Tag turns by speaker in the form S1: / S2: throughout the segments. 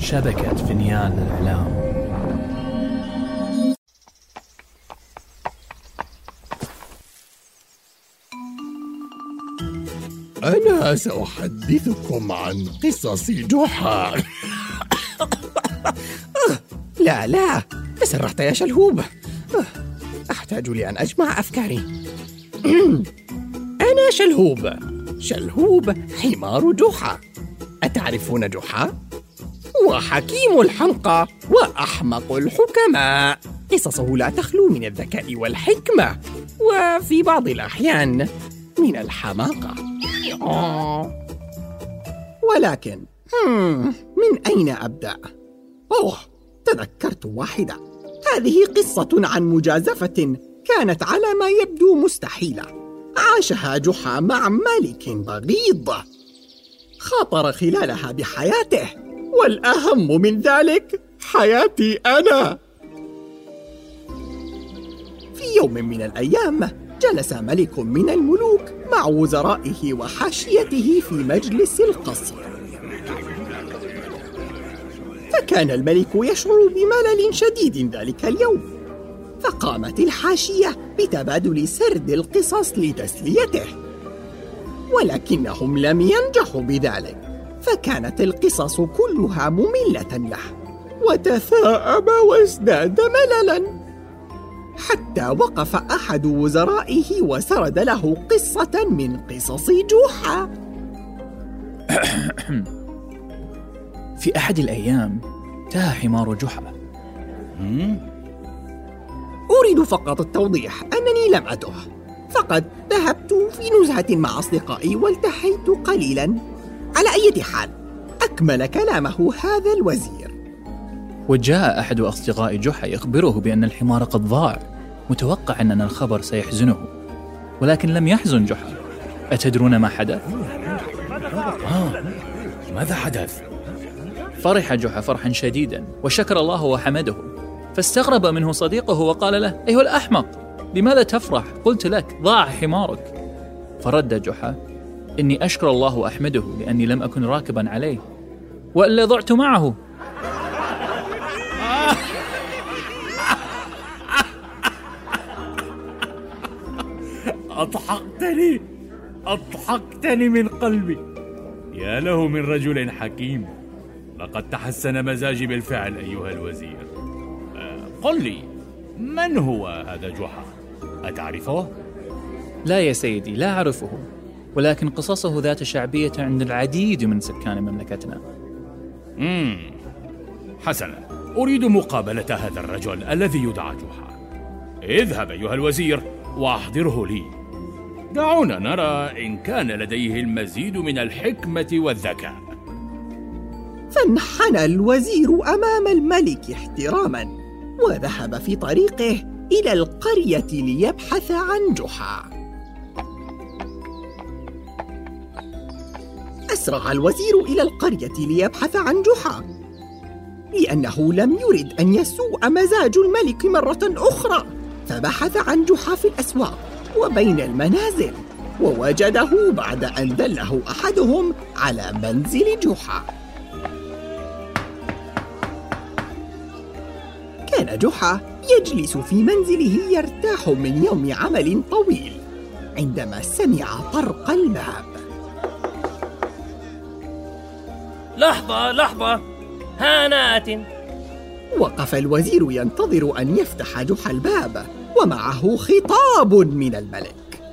S1: شبكة فينيان للإعلام.
S2: أنا سأحدثكم عن قصص جحا.
S3: لا تسرعت يا شلهوب. أحتاج لأن أجمع أفكاري. أنا شلهوب حمار جحا. أتعرفون جحا؟ هو حكيم الحمقى وأحمق الحكماء. قصصه لا تخلو من الذكاء والحكمة، وفي بعض الأحيان من الحماقة. ولكن من أين أبدأ؟ تذكرت واحدة. هذه قصة عن مجازفة كانت على ما يبدو مستحيلة عاشها جحا مع ملك بغيض، خاطر خلالها بحياته، والأهم من ذلك حياتي أنا. في يوم من الأيام جلس ملك من الملوك مع وزرائه وحاشيته في مجلس القصر، فكان الملك يشعر بملل شديد ذلك اليوم، فقامت الحاشية بتبادل سرد القصص لتسليته، ولكنهم لم ينجحوا بذلك، فكانت القصص كلها مملة له، وتثاءب وازداد مللا، حتى وقف أحد وزرائه وسرد له قصة من قصص جحا.
S1: في أحد الأيام تاه حمار جحا.
S3: أريد فقط التوضيح أنني لم أته، فقد ذهبت في نزهة مع أصدقائي والتحيت قليلا. على أي حال، أكمل كلامه هذا الوزير.
S1: وجاء أحد أصدقاء جحا يخبره بأن الحمار قد ضاع، متوقع أن الخبر سيحزنه، ولكن لم يحزن جحا. أتدرون ما حدث؟
S2: ماذا حدث؟
S1: فرح جحا فرحا شديدا وشكر الله وحمده، فاستغرب منه صديقه وقال له: أيها الأحمق، لماذا تفرح؟ قلت لك ضاع حمارك. فرد جحا: إني أشكر الله وأحمده لأني لم أكن راكبا عليه، وإلا ضعت معه.
S4: أضحكتني من قلبي. يا له من رجل حكيم، لقد تحسن مزاجي بالفعل أيها الوزير. قل لي، من هو هذا جحا؟ أتعرفه؟
S1: لا يا سيدي، لا أعرفه، ولكن قصصه ذات شعبية عند العديد من سكان مملكتنا.
S4: حسنا، أريد مقابلة هذا الرجل الذي يدعى جحا. اذهب أيها الوزير وأحضره لي. دعونا نرى إن كان لديه المزيد من الحكمة والذكاء.
S3: فانحنى الوزير أمام الملك احتراما، وذهب في طريقه إلى القرية ليبحث عن جحا. أسرع الوزير إلى القرية ليبحث عن جحا، لأنه لم يرد أن يسوء مزاج الملك مرة أخرى، فبحث عن جحا في الأسواق وبين المنازل، ووجده بعد أن دله أحدهم على منزل جحا. كان جحا يجلس في منزله يرتاح من يوم عمل طويل، عندما سمع طرق الباب.
S5: لحظة، هانات.
S3: وقف الوزير ينتظر أن يفتح جحا الباب، ومعه خطاب من الملك.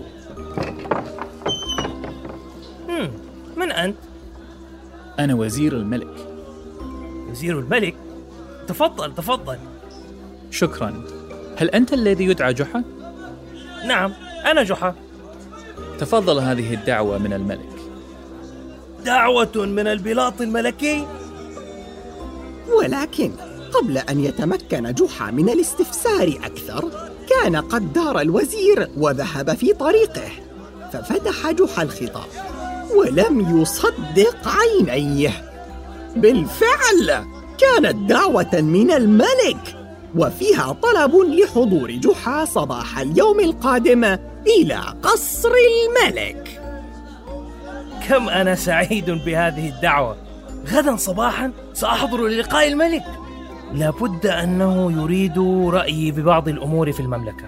S5: من أنت؟
S1: أنا وزير الملك.
S5: وزير الملك؟ تفضل.
S1: شكرا. هل أنت الذي يدعى جحا؟
S5: نعم، أنا جحا.
S1: تفضل هذه الدعوة من الملك.
S5: دعوة من البلاط الملكي؟
S3: ولكن قبل أن يتمكن جحا من الاستفسار أكثر، كان قد دار الوزير وذهب في طريقه، ففتح جحا الخطاب ولم يصدق عينيه. بالفعل كانت دعوة من الملك، وفيها طلب لحضور جحا صباح اليوم القادم إلى قصر الملك.
S5: كم أنا سعيد بهذه الدعوة. غدا صباحا سأحضر للقاء الملك. لابد أنه يريد رأيي ببعض الأمور في المملكة.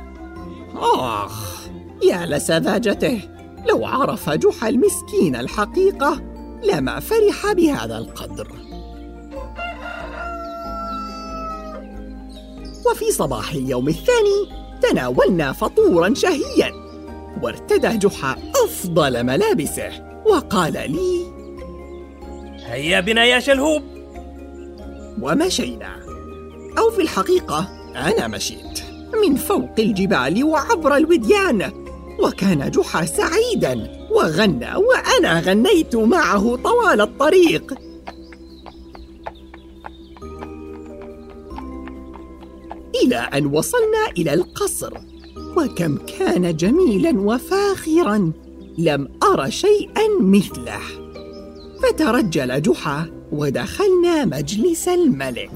S3: آخ، يا لسذاجته، لو عرف جحا المسكين الحقيقة لما فرح بهذا القدر. وفي صباح اليوم الثاني تناولنا فطورا شهيا، وارتدى جحا أفضل ملابسه وقال لي:
S5: هيا بنا يا شلهوب.
S3: ومشينا، أو في الحقيقة أنا مشيت من فوق الجبال وعبر الوديان، وكان جحا سعيدا وغنى وأنا غنيت معه طوال الطريق. إلى أن وصلنا إلى القصر، وكم كان جميلا وفاخرا، لم أر شيئا مثله. فترجل جحا ودخلنا مجلس الملك.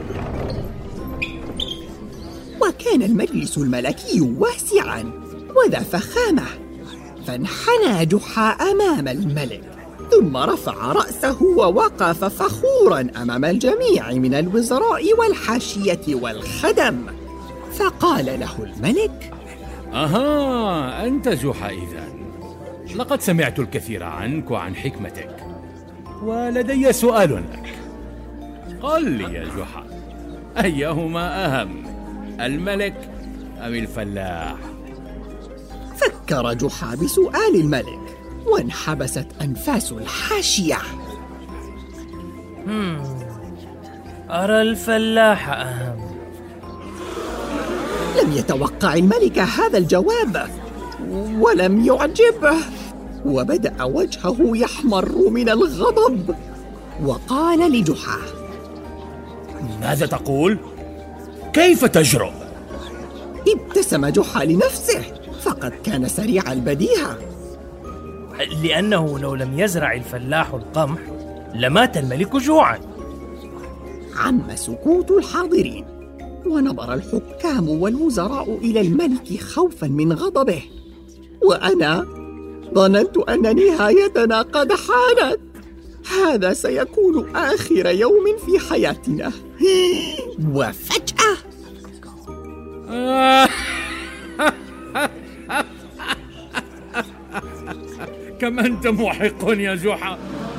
S3: وكان المجلس الملكي واسعا وذا فخامة، فانحنى جحا أمام الملك، ثم رفع رأسه ووقف فخورا أمام الجميع من الوزراء والحاشية والخدم. فقال له الملك:
S4: أها، أنت جحا إذن. لقد سمعت الكثير عنك وعن حكمتك، ولدي سؤال لك. قل لي يا جحا، أيهما أهم، الملك أم الفلاح؟
S3: فكر جحا بسؤال الملك وانحبست أنفاس الحاشية.
S5: أرى الفلاح أهم.
S3: لم يتوقع الملك هذا الجواب ولم يعجبه، وبدأ وجهه يحمر من الغضب، وقال لجحا:
S4: ماذا تقول؟ كيف تجرؤ؟
S3: ابتسم جحا لنفسه، فقد كان سريع البديهة.
S5: لأنه لو لم يزرع الفلاح القمح لمات الملك جوعا.
S3: عم سكوت الحاضرين، ونظر الحكام والوزراء إلى الملك خوفا من غضبه، وأنا ظننت أن نهايتنا قد حانت. هذا سيكون آخر يوم في حياتنا. وفجأة
S4: كم أنت محق يا جحا.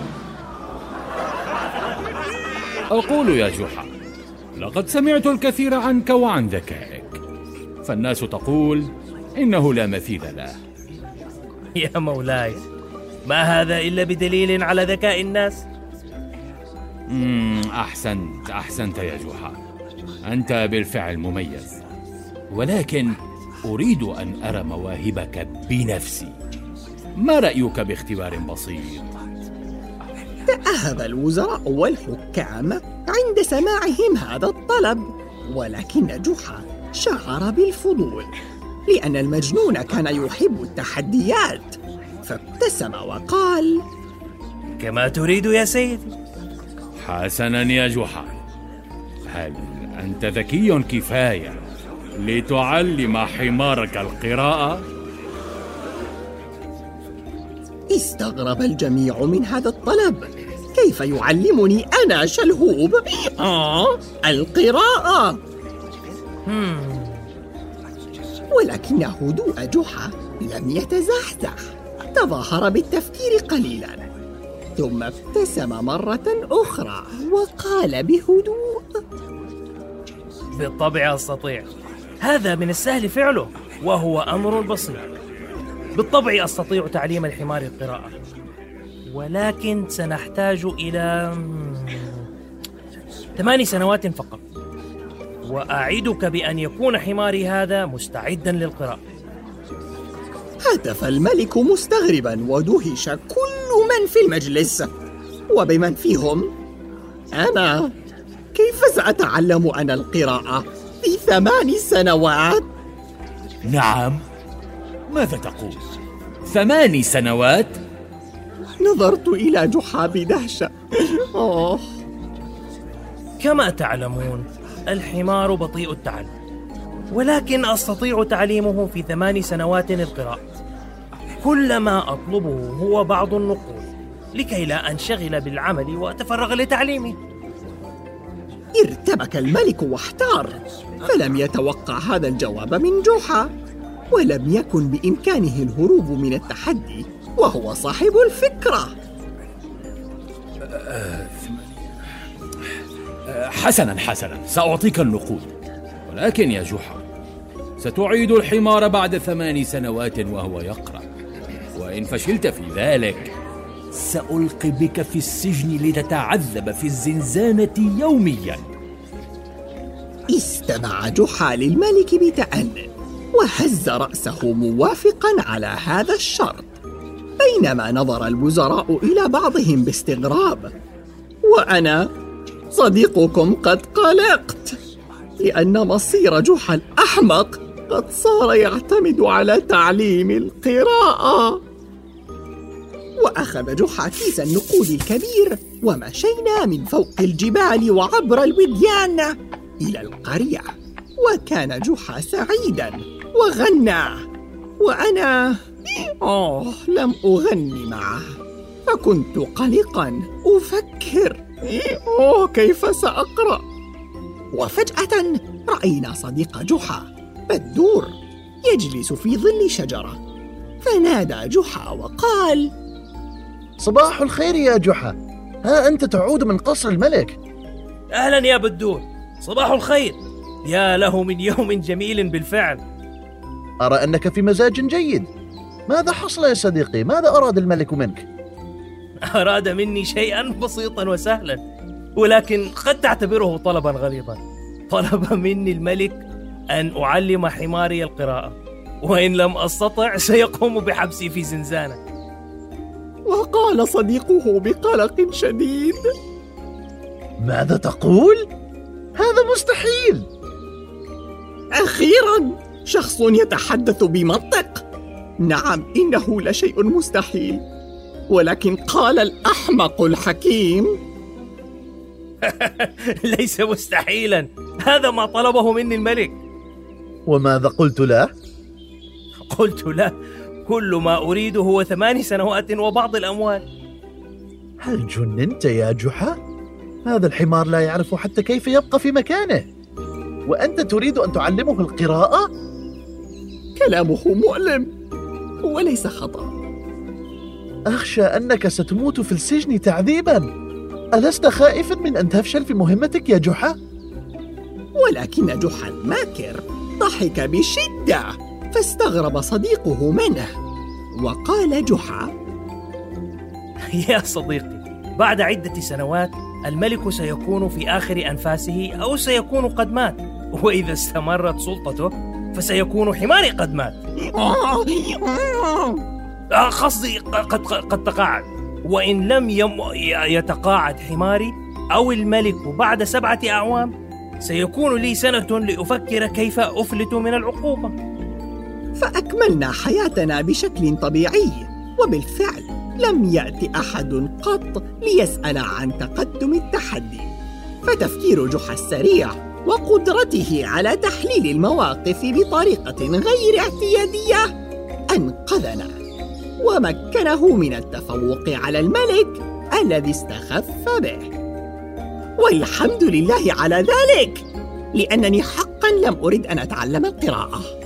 S4: أقول يا جحا، لقد سمعت الكثير عنك وعن ذكائك، فالناس تقول إنه لا مثيل له.
S5: يا مولاي، ما هذا إلا بدليل على ذكاء الناس.
S4: أحسنت يا جحا، أنت بالفعل مميز، ولكن أريد أن أرى مواهبك بنفسي. ما رأيك باختبار بسيط؟
S3: تأهب الوزراء والحكام عند سماعهم هذا الطلب، ولكن جحا شعر بالفضول، لأن المجنون كان يحب التحديات، فابتسم وقال:
S5: كما تريد يا سيدي.
S4: حسنا يا جحا، هل أنت ذكي كفاية لتعلم حمارك القراءة؟
S3: استغرب الجميع من هذا الطلب. كيف يعلمني أنا شلهوب القراءة؟ ولكن هدوء جحا لم يتزحزح، تظاهر بالتفكير قليلا، ثم ابتسم مرة أخرى وقال بهدوء:
S5: بالطبع أستطيع، هذا من السهل فعله وهو أمر بسيط. بالطبع أستطيع تعليم الحمار القراءة، ولكن سنحتاج إلى 8 سنوات فقط، وأعدك بأن يكون حماري هذا مستعدا للقراءة.
S3: هتف الملك مستغربا ودهش كل من في المجلس، وبمن فيهم أنا. كيف سأتعلم أنا القراءة في 8 سنوات؟
S4: نعم، ماذا تقول؟ 8 سنوات؟
S3: نظرت إلى جحا بدهشة.
S5: كما تعلمون الحمار بطيء التعلم، ولكن أستطيع تعليمه في 8 سنوات القراءة. كل ما أطلبه هو بعض النقود لكي لا أنشغل بالعمل وأتفرغ لتعليمه.
S3: ارتبك الملك واحتار، فلم يتوقع هذا الجواب من جحا، ولم يكن بإمكانه الهروب من التحدي وهو صاحب الفكرة.
S4: حسنا سأعطيك النقود، ولكن يا جحا ستعيد الحمار بعد 8 سنوات وهو يقرأ، وإن فشلت في ذلك سألقي بك في السجن لتتعذب في الزنزانة يوميا.
S3: استمع جحا للملك بتأني وهز رأسه موافقا على هذا الشرط، بينما نظر الوزراء إلى بعضهم باستغراب. وأنا صديقكم قد قلقت، لأن مصير جحا الأحمق قد صار يعتمد على تعليم القراءة. وأخذ جحا كيس النقود الكبير ومشينا من فوق الجبال وعبر الوديان إلى القرية. وكان جحا سعيداً وغنى، وأنا لم أغني معه، فكنت قلقاً أفكر كيف سأقرأ. وفجأة رأينا صديق جحا بدور يجلس في ظل شجرة، فنادى جحا وقال:
S6: صباح الخير يا جحا، ها أنت تعود من قصر الملك.
S5: أهلا يا بدور، صباح الخير، يا له من يوم جميل بالفعل.
S6: أرى أنك في مزاج جيد، ماذا حصل يا صديقي؟ ماذا أراد الملك منك؟
S5: أراد مني شيئا بسيطا وسهلا، ولكن قد تعتبره طلبا غليظا. طلب مني الملك أن أعلم حماري القراءة، وإن لم أستطع سيقوم بحبسي في زنزانة.
S3: وقال صديقه بقلق شديد:
S6: ماذا تقول؟ هذا مستحيل.
S3: أخيراً شخص يتحدث بمنطق. نعم، إنه لشيء مستحيل، ولكن قال الأحمق الحكيم:
S5: ليس مستحيلاً، هذا ما طلبه مني الملك.
S6: وماذا قلت له؟
S5: قلت له: كل ما أريده هو 8 سنوات وبعض الأموال.
S6: هل جننت يا جحا؟ هذا الحمار لا يعرف حتى كيف يبقى في مكانه، وأنت تريد أن تعلمه القراءة؟
S3: كلامه مؤلم وليس خطأ.
S6: أخشى أنك ستموت في السجن تعذيبا. ألست خائفا من أن تفشل في مهمتك يا جحا؟
S3: ولكن جحا الماكر ضحك بشدة، فاستغرب صديقه منه، وقال جحا:
S5: يا صديقي، بعد عدة سنوات الملك سيكون في آخر أنفاسه أو سيكون قد مات، وإذا استمرت سلطته فسيكون حماري قد مات. قصدي قد تقاعد، وإن لم يتقاعد حماري أو الملك بعد 7 أعوام سيكون لي سنة لأفكر كيف أفلت من العقوبة.
S3: فأكملنا حياتنا بشكل طبيعي، وبالفعل لم يأتي أحد قط ليسأل عن تقدم التحدي. فتفكير جحا السريع وقدرته على تحليل المواقف بطريقة غير اعتيادية أنقذنا ومكنه من التفوق على الملك الذي استخف به. والحمد لله على ذلك، لأنني حقا لم أرد أن أتعلم القراءة.